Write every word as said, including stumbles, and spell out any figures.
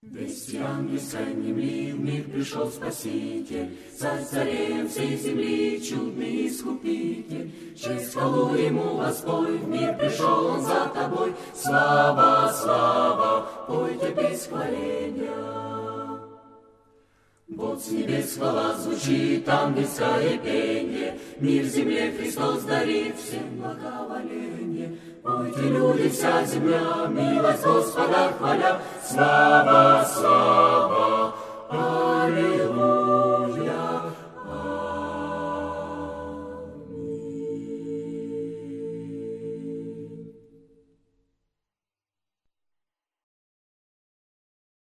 Вести ангельской земли в мир пришел Спаситель, Царь царем всей земли чудный искупитель. Через хвалу ему воспой, в мир пришел он за тобой. Слава, слава, пойте песнь хваления. Вот с небес хвала звучит, ангельское пение, мир земле Христос дарит всем благоволение. Пойте, люди, вся земля, милость Господа хваля, слава, слава, аллилуйя.